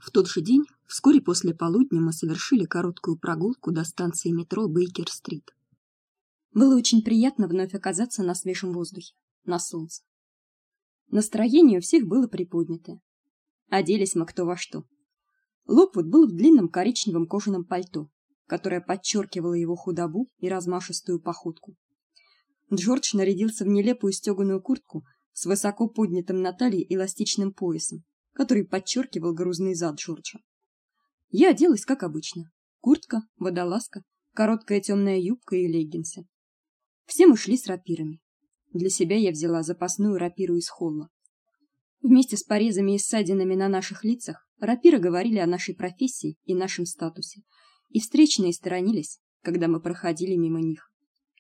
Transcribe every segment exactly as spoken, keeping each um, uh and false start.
В тот же день, вскоре после полудня, мы совершили короткую прогулку до станции метро Бейкер-стрит. Было очень приятно вновь оказаться на свежем воздухе, на солнце. Настроение у всех было приподнятое. Оделись мы кто во что. Локвуд был в длинном коричневом кожаном пальто, которое подчеркивало его худобу и размашистую походку. Джордж нарядился в нелепую стёганую куртку с высоко поднятым на талии эластичным поясом, который подчеркивал грузный зад Джорджа. Я оделась как обычно: куртка, водолазка, короткая темная юбка и леггинсы. Все мы шли с рапирами. Для себя я взяла запасную рапиру из холла. Вместе с порезами и ссадинами на наших лицах рапиры говорили о нашей профессии и нашем статусе, и встречные сторонились, когда мы проходили мимо них.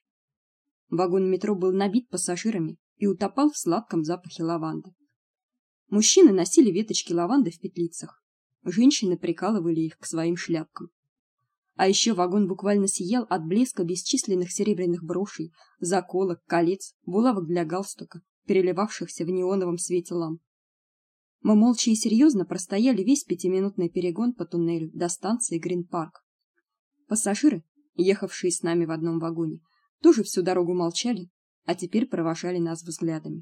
Вагон метро был набит пассажирами и утопал в сладком запахе лаванды. Мужчины носили веточки лаванды в петлицах, женщины прикалывали их к своим шляпкам. А еще вагон буквально сиял от блеска бесчисленных серебряных брошей, заколок, колец, булавок для галстука, переливавшихся в неоновом свете ламп. Мы молча и серьезно простояли весь пятиминутный перегон по туннелю до станции Грин-парк. Пассажиры, ехавшие с нами в одном вагоне, тоже всю дорогу молчали, а теперь провожали нас взглядами.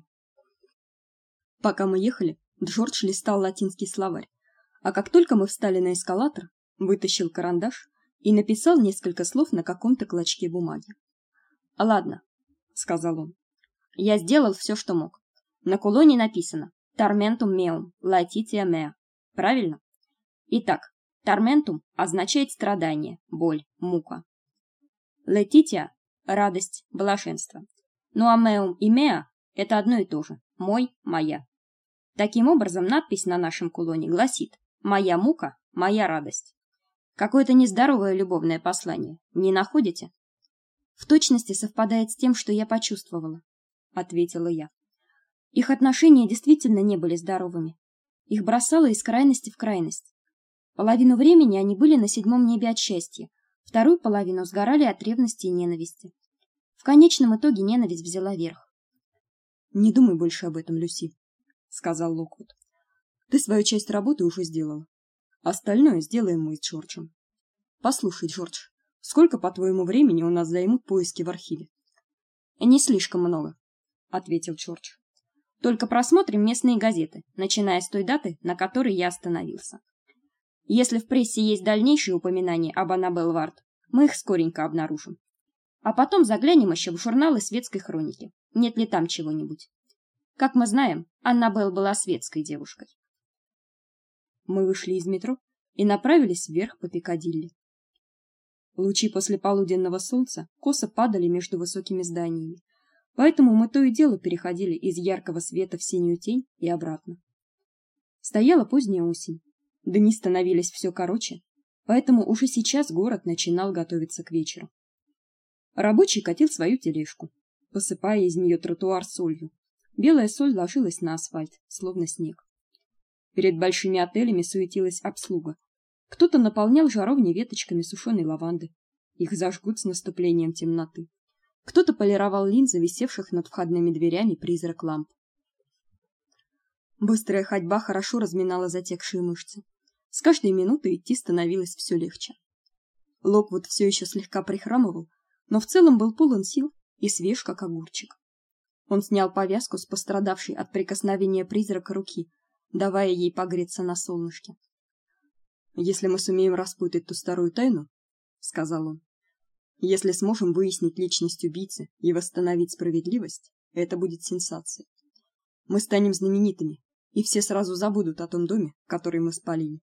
Пока мы ехали, Джордж листал латинский словарь, а как только мы встали на эскалатор, вытащил карандаш и написал несколько слов на каком-то клочке бумаги. "Ладно", сказал он. "Я сделал все, что мог. На кулоне написано: Tormentum meum, latitia mea. Правильно? Итак, tormentum означает страдание, боль, мука. Latitia радость, блаженство. Ну а meum и mea это одно и то же: мой, моя. Таким образом, надпись на нашем кулоне гласит: моя мука, моя радость. Какое-то нездоровое любовное послание, не находите? В точности совпадает с тем, что я почувствовала, ответила я. Их отношения действительно не были здоровыми. Их бросало из крайности в крайность. Половину времени они были на седьмом небе от счастья, вторую половину сгорали от ревности и ненависти. В конечном итоге ненависть взяла верх. "Не думай больше об этом, Люси", сказал Локвуд. "Ты свою часть работы уже сделала. Остальное сделаем мы с Джорджем. Послушай, Джордж, сколько, по-твоему, времени у нас займут поиски в архиве?" "Не слишком много", ответил Джордж. "Только просмотрим местные газеты, начиная с той даты, на которой я остановился. Если в прессе есть дальнейшие упоминания об Аннабелл Вард, мы их скоренько обнаружим. А потом заглянем еще в журналы светской хроники. Нет ли там чего-нибудь? Как мы знаем, Аннабелл была светской девушкой". Мы вышли из метро и направились вверх по Пикадилли. Лучи послеполуденного солнца косо падали между высокими зданиями, поэтому мы то и дело переходили из яркого света в синюю тень и обратно. Стояла поздняя осень, дни становились все короче, поэтому уже сейчас город начинал готовиться к вечеру. Рабочий катил свою тележку, посыпая из нее тротуар солью. Белая соль ложилась на асфальт, словно снег. Перед большими отелями суетилась обслуга. Кто-то наполнял жаровни веточками сушеной лаванды. Их зажгут с наступлением темноты. Кто-то полировал линзы, висевших над входными дверями призрак ламп. Быстрая ходьба хорошо разминала затекшие мышцы. С каждой минутой идти становилось все легче. Локвуд все еще слегка прихрамывал, но в целом был полон сил и свеж, как огурчик. Он снял повязку с пострадавшей от прикосновения призрака руки, давая ей погреться на солнышке. "Если мы сумеем распутать ту старую тайну, сказал он, если сможем выяснить личность убийцы и восстановить справедливость, это будет сенсация. Мы станем знаменитыми, и все сразу забудут о том доме, который мы спалили.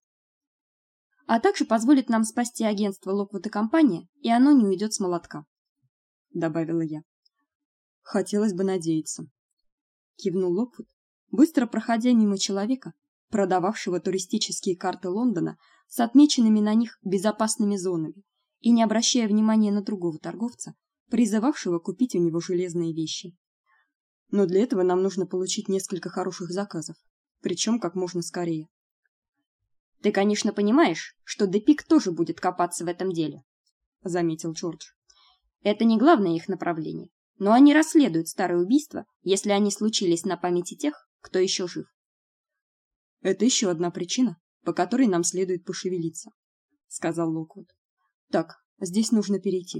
А также позволит нам спасти агентство Локвуд и компания, и оно не уйдет с молотка", добавила я. "Хотелось бы надеяться", кивнул Локвуд, быстро проходя мимо человека, продававшего туристические карты Лондона с отмеченными на них безопасными зонами, и не обращая внимания на другого торговца, призывавшего купить у него железные вещи. "Но для этого нам нужно получить несколько хороших заказов, причем как можно скорее". "Ты, конечно, понимаешь, что Депик тоже будет копаться в этом деле", заметил Джордж. "Это не главное их направление, но они расследуют старые убийства, если они случились на памяти тех, кто еще жив". "Это еще одна причина, по которой нам следует пошевелиться, сказал Локвуд. Так, здесь нужно перейти.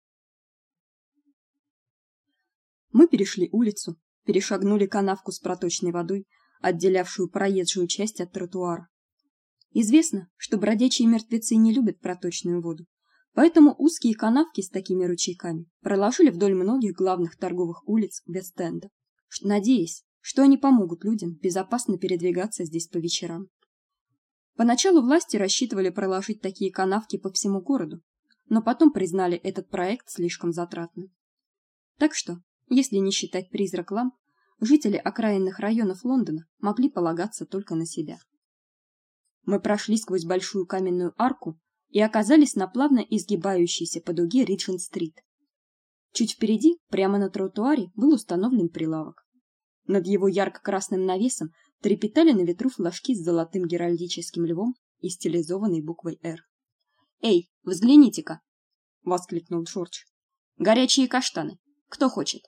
Мы перешли улицу, перешагнули канавку с проточной водой, отделявшую проезжую часть от тротуара. Известно, что бродячие мертвецы не любят проточную воду, поэтому узкие канавки с такими ручейками проложили вдоль многих главных торговых улиц Вест-Энда, надеясь, что они помогут людям безопасно передвигаться здесь по вечерам. Поначалу власти рассчитывали проложить такие канавки по всему городу, но потом признали этот проект слишком затратным. Так что, если не считать призрак ламп, жители окраинных районов Лондона могли полагаться только на себя. Мы прошли сквозь большую каменную арку и оказались на плавно изгибающейся по дуге Риджент-стрит. Чуть впереди, прямо на тротуаре, был установлен прилавок. Над его ярко-красным навесом трепетали на ветру флажки с золотым геральдическим львом и стилизованной буквой «Р». «Эй, взгляните-ка!» — воскликнул Джордж. «Горячие каштаны! Кто хочет?»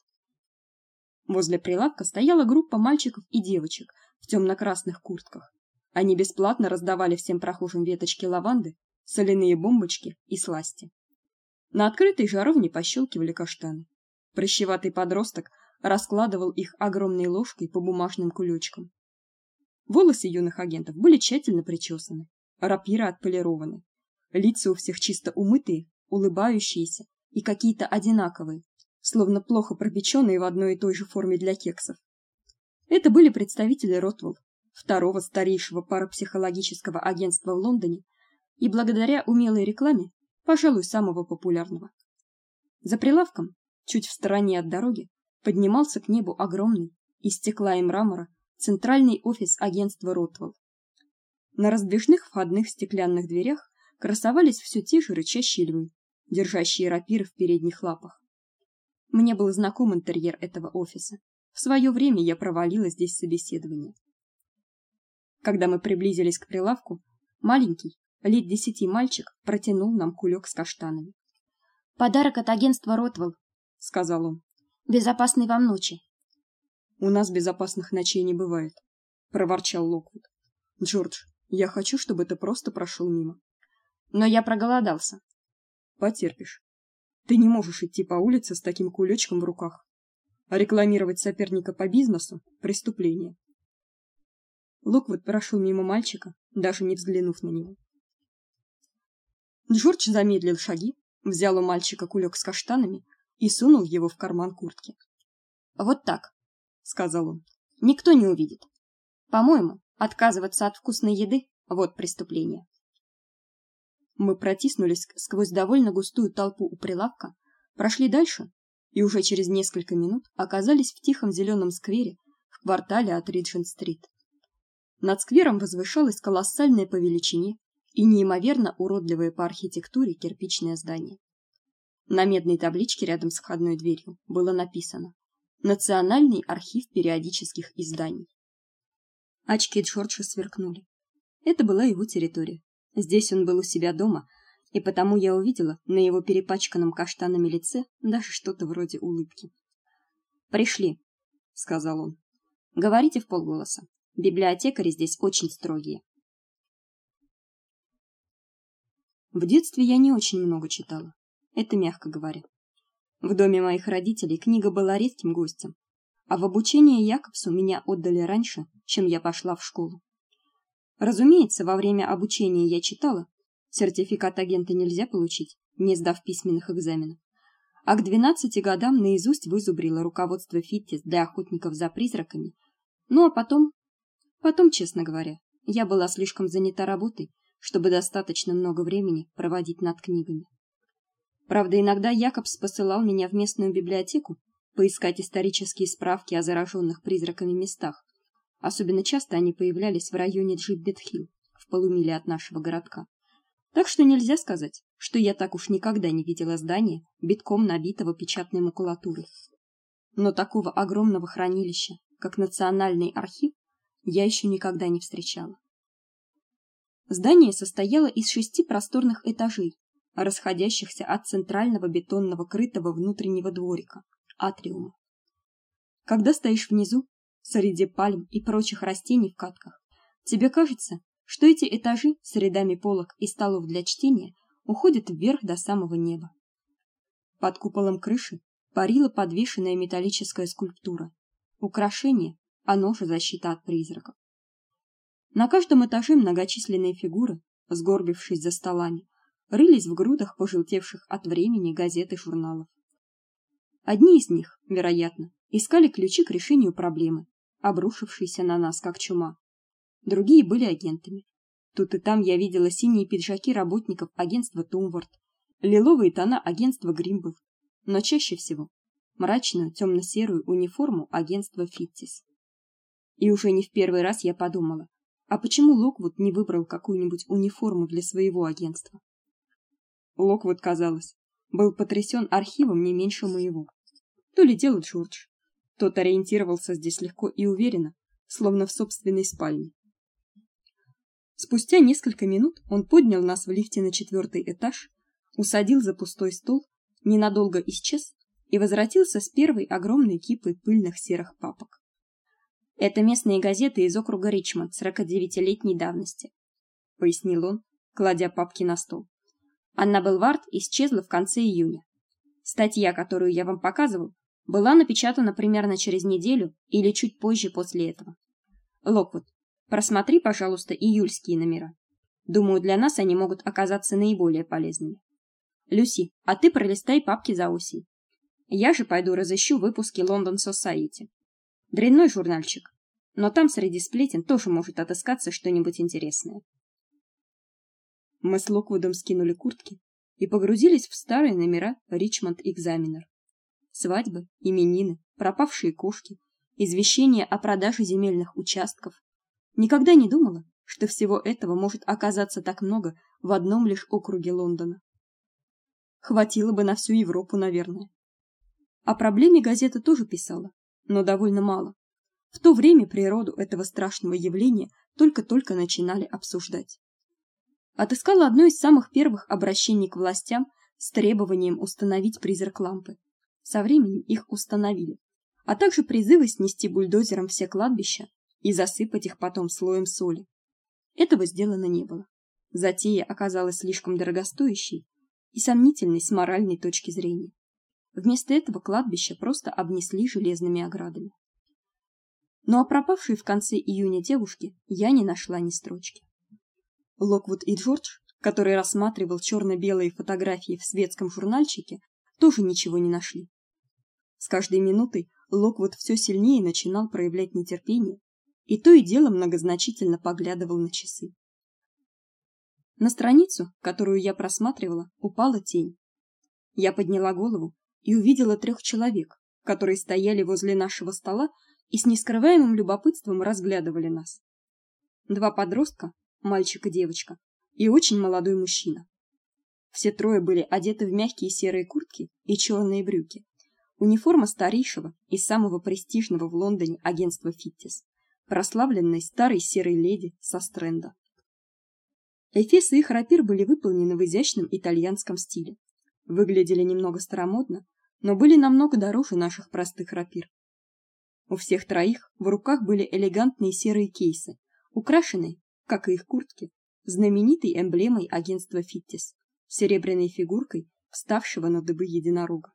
Возле прилавка стояла группа мальчиков и девочек в темно-красных куртках. Они бесплатно раздавали всем прохожим веточки лаванды, соляные бомбочки и сласти. На открытой жаровне пощелкивали каштаны. Прыщеватый подросток раскладывал их огромной ложкой по бумажным кулечкам. Волосы юных агентов были тщательно причесаны, рапиры отполированы. Лица у всех чисто умытые, улыбающиеся и какие-то одинаковые, словно плохо пропеченные в одной и той же форме для кексов. Это были представители Ротвелл, второго старейшего парапсихологического агентства в Лондоне, и благодаря умелой рекламе, пожалуй, самого популярного. За прилавком, чуть в стороне от дороги, поднимался к небу огромный, из стекла и мрамора, центральный офис агентства Ротвелл. На раздвижных входных стеклянных дверях красовались все те же рычащие львы, держащие рапиры в передних лапах. Мне был знаком интерьер этого офиса. В свое время я провалила здесь собеседование. Когда мы приблизились к прилавку, маленький, лет десяти мальчик протянул нам кулек с каштанами. «Подарок от агентства Ротвелл», — сказал он. «Безопасной вам ночи». «У нас безопасных ночей не бывает», — проворчал Локвуд. «Джордж, я хочу, чтобы ты просто прошел мимо». «Но я проголодался». «Потерпишь. Ты не можешь идти по улице с таким кулечком в руках. А рекламировать соперника по бизнесу — преступление». Локвуд прошел мимо мальчика, даже не взглянув на него. Джордж замедлил шаги, взял у мальчика кулек с каштанами и сунул его в карман куртки. «Вот так», — сказал он, — «никто не увидит. По-моему, отказываться от вкусной еды — вот преступление». Мы протиснулись сквозь довольно густую толпу у прилавка, прошли дальше и уже через несколько минут оказались в тихом зеленом сквере в квартале от Риджент-стрит. Над сквером возвышалось колоссальное по величине и неимоверно уродливое по архитектуре кирпичное здание. На медной табличке рядом с входной дверью было написано: «Национальный архив периодических изданий». Очки Джорджа сверкнули. Это была его территория. Здесь он был у себя дома, и потому я увидела на его перепачканном каштанами лице даже что-то вроде улыбки. «Пришли», — сказал он. «Говорите вполголоса. Библиотекари здесь очень строгие». В детстве я не очень много читала. Это мягко говоря. В доме моих родителей книга была редким гостем, а в обучение Якобсу меня отдали раньше, чем я пошла в школу. Разумеется, во время обучения я читала. Сертификат агента нельзя получить, не сдав письменных экзаменов. А к двенадцати годам наизусть вызубрила руководство Фиттис для охотников за призраками. Ну а потом... Потом, честно говоря, я была слишком занята работой, чтобы достаточно много времени проводить над книгами. Правда, иногда Якобс посылал меня в местную библиотеку поискать исторические справки о зараженных призраками местах. Особенно часто они появлялись в районе Джиббет-Хилл, в полумиле от нашего городка. Так что нельзя сказать, что я так уж никогда не видела здания, битком набитого печатной макулатурой. Но такого огромного хранилища, как Национальный архив, я еще никогда не встречала. Здание состояло из шести просторных этажей, расходящихся от центрального бетонного крытого внутреннего дворика, атриума. Когда стоишь внизу, среди пальм и прочих растений в катках, тебе кажется, что эти этажи с рядами полок и столов для чтения уходят вверх до самого неба. Под куполом крыши парила подвешенная металлическая скульптура. Украшение, оно же защита от призраков. На каждом этаже многочисленные фигуры, сгорбившись за столами, рылись в грудах пожелтевших от времени газет и журналов. Одни из них, вероятно, искали ключи к решению проблемы, обрушившейся на нас как чума. Другие были агентами. Тут и там я видела синие пиджаки работников агентства Тумворт, лиловые тона агентства Гримбов, но чаще всего мрачную темно-серую униформу агентства Фиттис. И уже не в первый раз я подумала, а почему Локвуд не выбрал какую-нибудь униформу для своего агентства? Локвуд, казалось, был потрясен архивом не меньше моего. То ли дело Джордж. Тот ориентировался здесь легко и уверенно, словно в собственной спальне. Спустя несколько минут он поднял нас в лифте на четвертый этаж, усадил за пустой стол, ненадолго исчез и возвратился с первой огромной кипой пыльных серых папок. Это местные газеты из округа Ричмонд сорокадевятилетней давности, пояснил он, кладя папки на стол. Анна Белвард исчезла в конце июня. Статья, которую я вам показывал, была напечатана примерно через неделю или чуть позже после этого. Локвуд, просмотри, пожалуйста, июльские номера. Думаю, для нас они могут оказаться наиболее полезными. Люси, а ты пролистай папки за осень. Я же пойду разыщу выпуски London Society. Дрянной журнальчик, но там среди сплетен тоже может отыскаться что-нибудь интересное. Мы с Локвудом скинули куртки и погрузились в старые номера Richmond Examiner. Свадьбы, именины, пропавшие кошки, извещения о продаже земельных участков. Никогда не думала, что всего этого может оказаться так много в одном лишь округе Лондона. Хватило бы на всю Европу, наверное. О проблеме газета тоже писала, но довольно мало. В то время природу этого страшного явления только-только начинали обсуждать. Отыскала одно из самых первых обращений к властям с требованием установить призрак лампы. Со временем их установили, а также призывы снести бульдозером все кладбища и засыпать их потом слоем соли. Этого сделано не было. Затея оказалась слишком дорогостоящей и сомнительной с моральной точки зрения. Вместо этого кладбища просто обнесли железными оградами. Но о пропавшей в конце июня девушке я не нашла ни строчки. Локвуд и Джордж, который рассматривал черно-белые фотографии в светском журнальчике, тоже ничего не нашли. С каждой минутой Локвуд все сильнее начинал проявлять нетерпение, и то и дело многозначительно поглядывал на часы. На страницу, которую я просматривала, упала тень. Я подняла голову и увидела трех человек, которые стояли возле нашего стола и с нескрываемым любопытством разглядывали нас. Два подростка, мальчик и девочка, и очень молодой мужчина. Все трое были одеты в мягкие серые куртки и черные брюки. Униформа старейшего и самого престижного в Лондоне агентства Фиттис, прославленной старой серой леди со Стрэнда. Эфесы их рапир были выполнены в изящном итальянском стиле. Выглядели немного старомодно, но были намного дороже наших простых рапир. У всех троих в руках были элегантные серые кейсы, украшенные, как и их куртки, знаменитой эмблемой агентства Фиттис, серебряной фигуркой вставшего на дыбы единорога.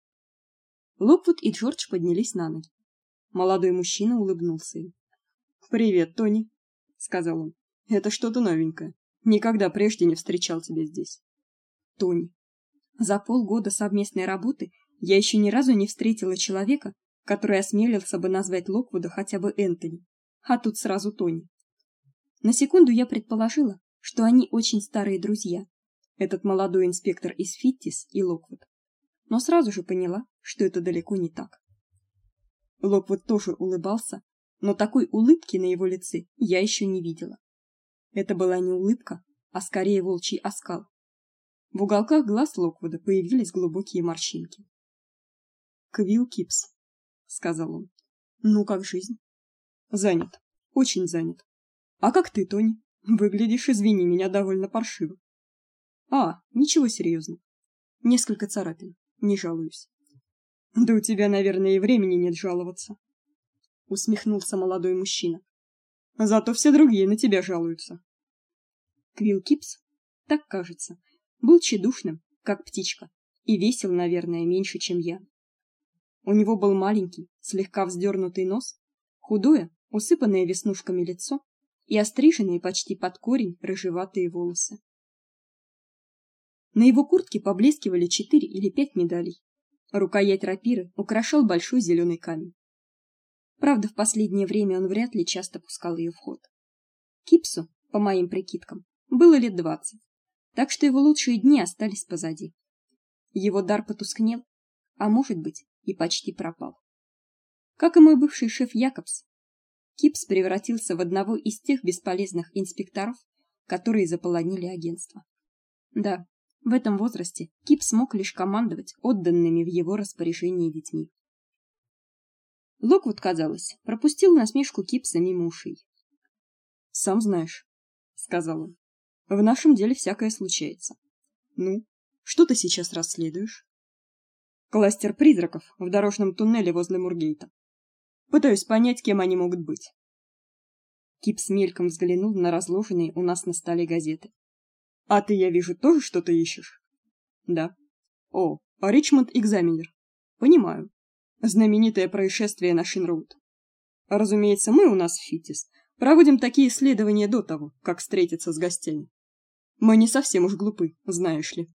Локвуд и Джордж поднялись на ноги. Молодой мужчина улыбнулся им. "Привет, Тони", сказал он. "Это что-то новенькое. Никогда прежде не встречал тебя здесь". Тони. За полгода совместной работы я еще ни разу не встретила человека, который осмелился бы назвать Локвуда хотя бы Энтони, а тут сразу Тони. На секунду я предположила, что они очень старые друзья. Этот молодой инспектор из Фиттис и Локвуд. Но сразу же поняла, что это далеко не так. Локвуд тоже улыбался, но такой улыбки на его лице я еще не видела. Это была не улыбка, а скорее волчий оскал. В уголках глаз Локвуда появились глубокие морщинки. "Квилл Кипс", сказал он. "Ну как жизнь?" "Занят, очень занят. А как ты, Тони? Выглядишь, извини меня, довольно паршиво". "А, ничего серьезного. Несколько царапин, не жалуюсь". "Да у тебя, наверное, и времени нет жаловаться", усмехнулся молодой мужчина. "Зато все другие на тебя жалуются. Квилл Кипс, так кажется, был тщедушным, как птичка, и весил, наверное, меньше, чем я. У него был маленький, слегка вздернутый нос, худое, усыпанное веснушками лицо и остриженные почти под корень рыжеватые волосы. На его куртке поблескивали четыре или пять медалей. Рукоять рапиры украшал большой зеленый камень. Правда, в последнее время он вряд ли часто пускал ее в ход. Кипсу, по моим прикидкам, было лет двадцать, так что его лучшие дни остались позади. Его дар потускнел, а может быть, и почти пропал. Как и мой бывший шеф Якобс, Кипс превратился в одного из тех бесполезных инспекторов, которые заполонили агентство. Да, в этом возрасте Кипс мог лишь командовать отданными в его распоряжение детьми. Локвуд, казалось, пропустил насмешку Кипса мимо ушей. «Сам знаешь», — сказал он, — «в нашем деле всякое случается. Ну, что ты сейчас расследуешь?» «Кластер призраков в дорожном туннеле возле Мургейта. Пытаюсь понять, кем они могут быть». Кипс мельком взглянул на разложенные у нас на столе газеты. «А ты, я вижу, тоже что-то ищешь?» «Да». «О, Ричмонд Экзаменер. Понимаю. Знаменитое происшествие на Шин-Роуд. Разумеется, мы у нас в Фитис проводим такие исследования до того, как встретиться с гостями. Мы не совсем уж глупы, знаешь ли».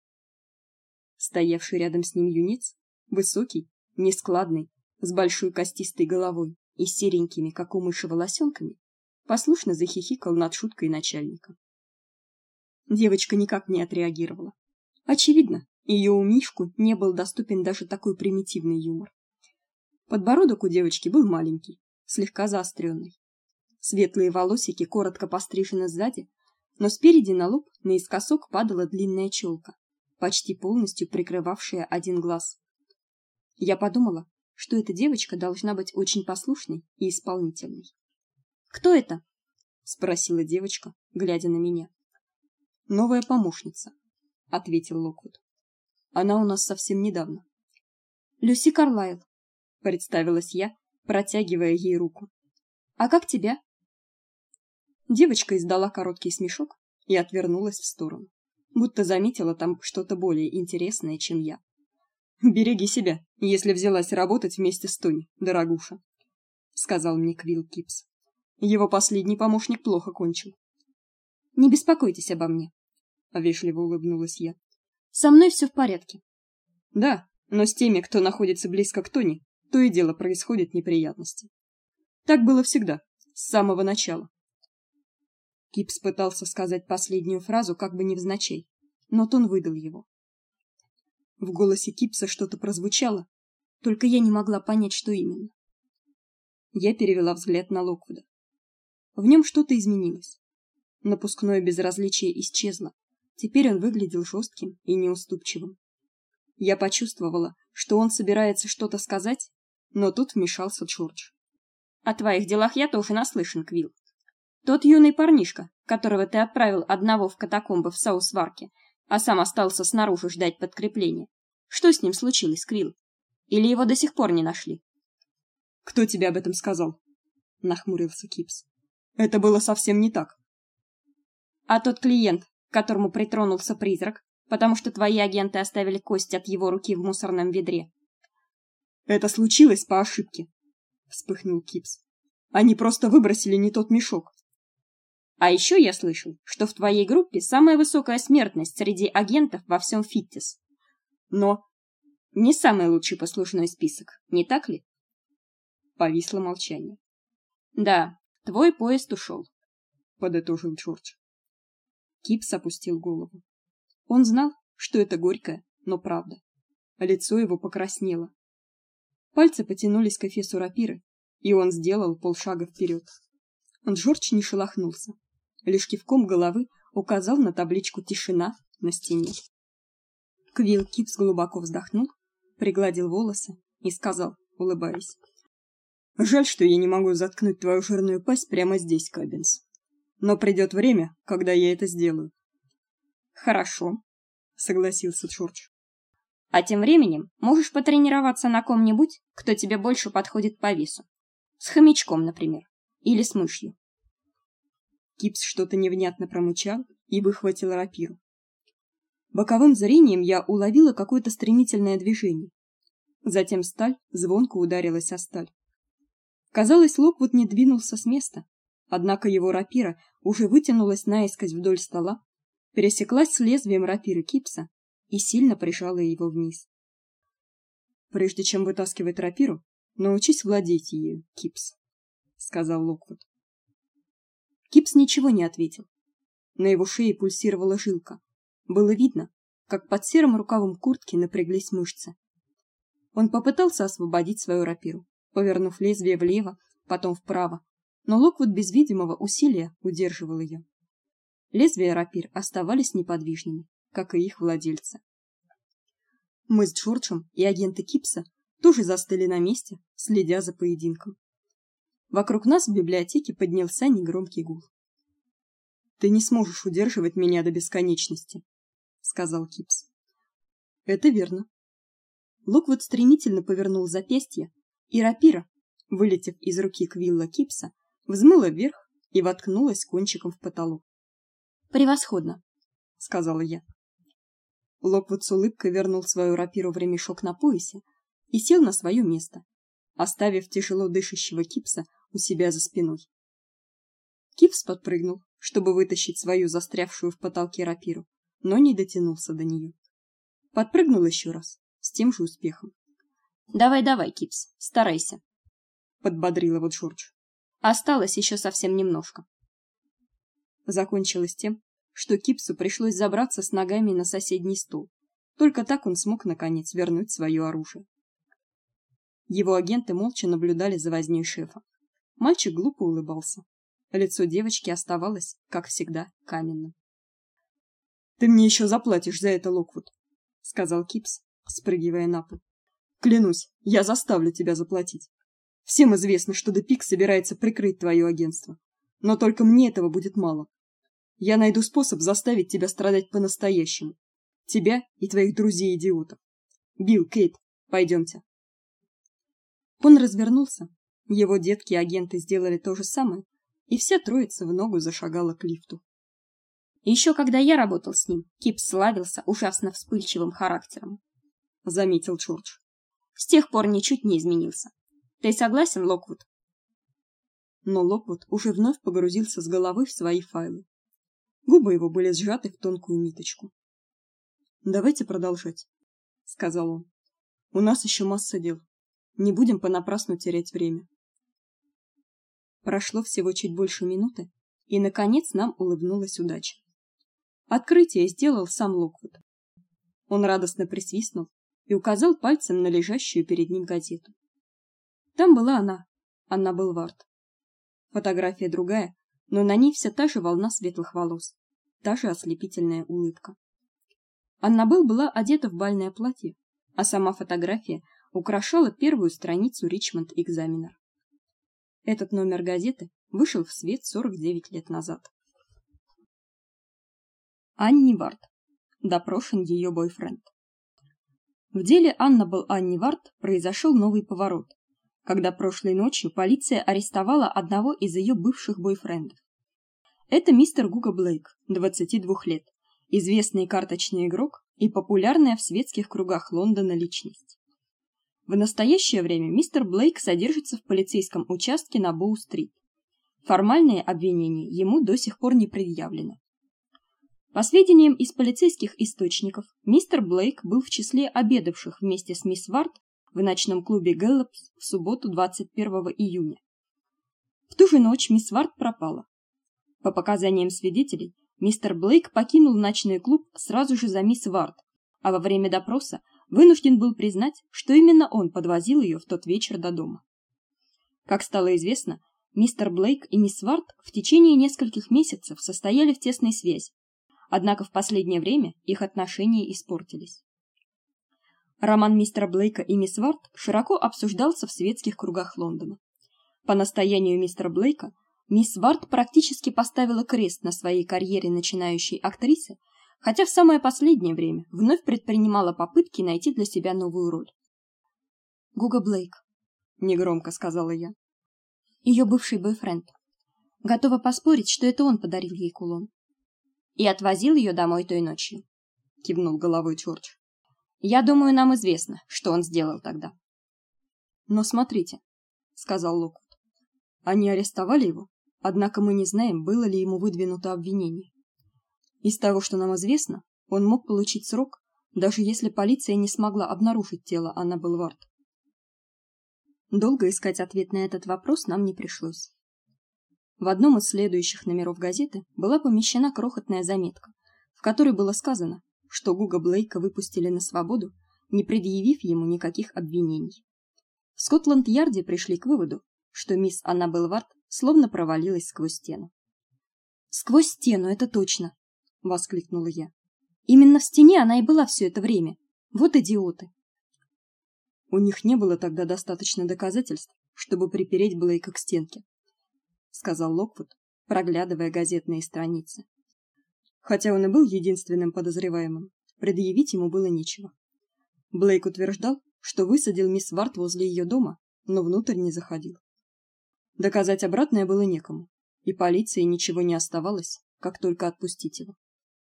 Стоявший рядом с ним юнец, высокий, нескладный, с большой костистой головой и серенькими, как у мыши, волосенками, послушно захихикал над шуткой начальника. Девочка никак не отреагировала. Очевидно, ее умишку не был доступен даже такой примитивный юмор. Подбородок у девочки был маленький, слегка заостренный. Светлые волосики коротко пострижены сзади, но спереди на лоб наискосок падала длинная челка, почти полностью прикрывавшая один глаз. Я подумала, что эта девочка должна быть очень послушной и исполнительной. «Кто это?» — спросила девочка, глядя на меня. «Новая помощница», — ответил Локвуд. «Она у нас совсем недавно». «Люси Карлайл», — представилась я, протягивая ей руку. «А как тебя?» Девочка издала короткий смешок и отвернулась в сторону, будто заметила там что-то более интересное, чем я. «Береги себя, если взялась работать вместе с Тони, дорогуша», — сказал мне Квилл Кипс. «Его последний помощник плохо кончил». «Не беспокойтесь обо мне», — вежливо улыбнулась я. «Со мной все в порядке». «Да, но с теми, кто находится близко к Тони, то и дело происходят неприятности. Так было всегда, с самого начала». Кипс пытался сказать последнюю фразу как бы невзначай, но тон выдал его. В голосе Кипса что-то прозвучало, только я не могла понять, что именно. Я перевела взгляд на Локвуда. В нем что-то изменилось. Напускное безразличие исчезло. Теперь он выглядел жестким и неуступчивым. Я почувствовала, что он собирается что-то сказать, но тут вмешался Джордж. «О твоих делах я тоже наслышан, Квилл. Тот юный парнишка, которого ты отправил одного в катакомбы в Саус-Варке, а сам остался снаружи ждать подкрепления. Что с ним случилось, Квилл? Или его до сих пор не нашли?» «Кто тебе об этом сказал?» — нахмурился Кипс. «Это было совсем не так». «А тот клиент, к которому притронулся призрак, потому что твои агенты оставили кость от его руки в мусорном ведре?» «Это случилось по ошибке», — вспыхнул Кипс. «Они просто выбросили не тот мешок». «А еще я слышал, что в твоей группе самая высокая смертность среди агентов во всем Фиттис. Но не самый лучший послужной список, не так ли?» Повисло молчание. «Да, твой поезд ушел», — подытожил Джордж. Кипс опустил голову. Он знал, что это горькая, но правда. Лицо его покраснело. Пальцы потянулись к эфесу рапиры, и он сделал полшага вперед. Джордж не шелохнулся, лишь кивком головы указал на табличку «Тишина» на стене. Квилл Кипс глубоко вздохнул, пригладил волосы и сказал, улыбаясь: «Жаль, что я не могу заткнуть твою жирную пасть прямо здесь, Каббинс. Но придет время, когда я это сделаю». «Хорошо», — согласился Джордж. «А тем временем можешь потренироваться на ком-нибудь, кто тебе больше подходит по весу. С хомячком, например, или с мышью». Кипс что-то невнятно промычал и выхватила рапиру. Боковым зрением я уловила какое-то стремительное движение. Затем сталь звонко ударилась о сталь. Казалось, Локвуд не двинулся с места, однако его рапира уже вытянулась наискось вдоль стола, пересеклась с лезвием рапиры Кипса и сильно прижала его вниз. Прежде чем вытаскивать рапиру, научись владеть ею, Кипс, сказал Локвуд. Кипс ничего не ответил. На его шее пульсировала жилка. Было видно, как под серым рукавом куртки напряглись мышцы. Он попытался освободить свою рапиру, повернув лезвие влево, потом вправо, но Локвуд без видимого усилия удерживал ее. Лезвия рапир оставались неподвижными, как и их владельцы. Мы с Джорджем и агенты Кипса тоже застыли на месте, следя за поединком. Вокруг нас в библиотеке поднялся негромкий гул. Ты не сможешь удерживать меня до бесконечности, сказал Кипс. Это верно. Локвуд стремительно повернул запястье, и рапира, вылетев из руки Квилла Кипса, взмыла вверх и воткнулась кончиком в потолок. Превосходно, сказала я. Локвуд с улыбкой вернул свою рапиру в ремешок на поясе и сел на свое место, оставив тяжело дышащего Кипса у себя за спиной. Кипс подпрыгнул, чтобы вытащить свою застрявшую в потолке рапиру, но не дотянулся до нее. Подпрыгнул еще раз, с тем же успехом. Давай, давай, Кипс, старайся, подбодрил его Джордж. Осталось еще совсем немножко. Закончилось тем, что Кипсу пришлось забраться с ногами на соседний стул. Только так он смог наконец вернуть свое оружие. Его агенты молча наблюдали за вознёй шефа. Мальчик глупо улыбался. Лицо девочки оставалось, как всегда, каменным. Ты мне еще заплатишь за это, Локвуд, сказал Кипс, спрыгивая на пол. Клянусь, я заставлю тебя заплатить. Всем известно, что Депик собирается прикрыть твое агентство, но только мне этого будет мало. Я найду способ заставить тебя страдать по-настоящему. Тебя и твоих друзей-идиотов. Билл, Кейт, пойдемте. Он развернулся. Его детки-агенты сделали то же самое, и вся троица в ногу зашагала к лифту. Еще когда я работал с ним, Кипс славился ужасно вспыльчивым характером, заметил Джордж. С тех пор ничуть не изменился. Ты согласен, Локвуд? Но Локвуд уже вновь погрузился с головы в свои файлы. Губы его были сжаты в тонкую ниточку. Давайте продолжать, сказал он. У нас еще масса дел. Не будем понапрасну терять время. Прошло всего чуть больше минуты, и наконец нам улыбнулась удача. Открытие сделал сам Локвуд. Он радостно присвистнул и указал пальцем на лежащую перед ним газету. Там была она, Анна Белвард. Фотография другая, но на ней вся та же волна светлых волос, та же ослепительная улыбка. Аннабель была одета в бальное платье, а сама фотография украшала первую страницу Richmond Examiner. Этот номер газеты вышел в свет сорок девять лет назад. Анни Вард. Допрошен ее бойфренд. В деле Аннабель Анни Вард произошел новый поворот, когда прошлой ночью полиция арестовала одного из ее бывших бойфрендов. Это мистер Гуга Блейк, двадцати двух лет, известный карточный игрок и популярная в светских кругах Лондона личность. В настоящее время мистер Блейк содержится в полицейском участке на Боу-стрит. Формальные обвинения ему до сих пор не предъявлено. По сведениям из полицейских источников, мистер Блейк был в числе обедавших вместе с мисс Вард в ночном клубе Гэллопс в субботу двадцать первого июня. В ту же ночь мисс Вард пропала. По показаниям свидетелей, мистер Блейк покинул ночной клуб сразу же за мисс Вард, а во время допроса вынужден был признать, что именно он подвозил ее в тот вечер до дома. Как стало известно, мистер Блейк и мисс Вард в течение нескольких месяцев состояли в тесной связи, однако в последнее время их отношения испортились. Роман мистера Блейка и мисс Вард широко обсуждался в светских кругах Лондона. По настоянию мистера Блейка, мисс Вард практически поставила крест на своей карьере начинающей актрисы, хотя в самое последнее время вновь предпринимала попытки найти для себя новую роль. Гуга Блейк, негромко сказала я. Ее бывший бойфренд. Готова поспорить, что это он подарил ей кулон. и отвозил ее домой той ночью, кивнул головой Джордж. Я думаю, нам известно, что он сделал тогда. Но смотрите, сказал Локвуд. Они арестовали его, однако мы не знаем, было ли ему выдвинуто обвинение. Из того, что нам известно, он мог получить срок, даже если полиция не смогла обнаружить тело Аннабель Вард. Долго искать ответ на этот вопрос нам не пришлось. В одном из следующих номеров газеты была помещена крохотная заметка, в которой было сказано, что Гуга Блейка выпустили на свободу, не предъявив ему никаких обвинений. В Скотланд-Ярде пришли к выводу, что мисс Аннабель Вард словно провалилась сквозь стену. Сквозь стену, это точно, воскликнула я. Именно в стене она и была все это время. Вот идиоты. У них не было тогда достаточно доказательств, чтобы припереть Блейка к стенке, сказал Локвуд, проглядывая газетные страницы. Хотя он и был единственным подозреваемым, предъявить ему было нечего. Блейк утверждал, что высадил мисс Вард возле ее дома, но внутрь не заходил. Доказать обратное было некому, и полиции ничего не оставалось, как только отпустить его.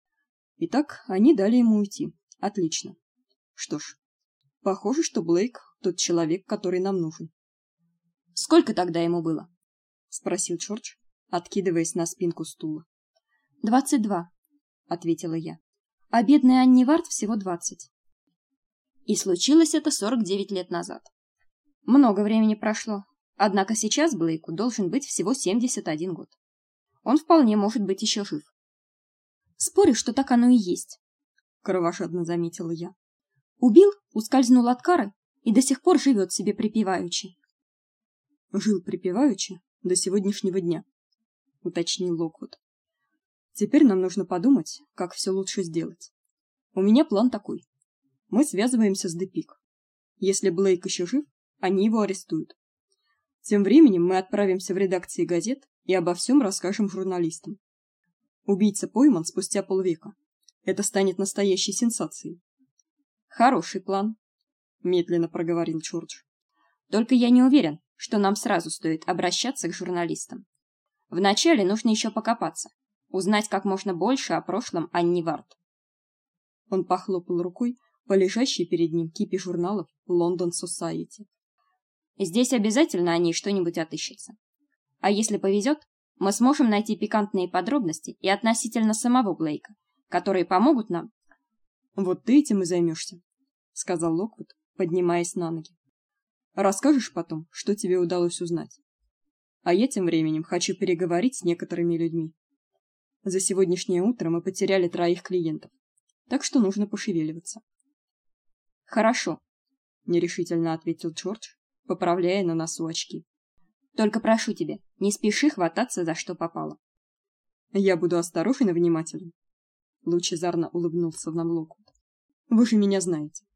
Итак, они дали ему уйти. Отлично. Что ж, похоже, что Блейк тот человек, который нам нужен. Сколько тогда ему было? Спросил Джордж, откидываясь на спинку стула. Двадцать два, ответила я. А бедной Анне Вард всего двадцать. И случилось это сорок девять лет назад. Много времени прошло, однако сейчас Блейку должен быть всего семьдесят один год. Он вполне может быть еще жив. Спорю, что так оно и есть, кровожадно заметила я. Убил, ускользнул от кары и до сих пор живет себе припеваючи. Жил припеваючи до сегодняшнего дня, уточнил Локвуд. Теперь нам нужно подумать, как все лучше сделать. У меня план такой. Мы связываемся с Депик. Если Блейк еще жив, они его арестуют. Тем временем мы отправимся в редакции газет и обо всем расскажем журналистам. Убийца пойман спустя полвека. Это станет настоящей сенсацией. Хороший план, медленно проговорил Джордж. Только я не уверен, что нам сразу стоит обращаться к журналистам. Вначале нужно еще покопаться, узнать как можно больше о прошлом Анни Вард. Он похлопал рукой по лежащей перед ним кипе журналов London Society. Здесь обязательно о ней что-нибудь отыщется. А если повезет, мы сможем найти пикантные подробности и относительно самого Блейка, которые помогут нам. Вот ты этим и займешься, сказал Локвуд, поднимаясь на ноги. Расскажешь потом, что тебе удалось узнать. А я тем временем хочу переговорить с некоторыми людьми. За сегодняшнее утро мы потеряли троих клиентов, так что нужно пошевеливаться. Хорошо, нерешительно ответил Джордж, поправляя на носу очки. Только прошу тебя, не спеши хвататься за что попало. Я буду осторожен и внимателен. Лучезарно улыбнулся нам Локвуд. Вы же меня знаете.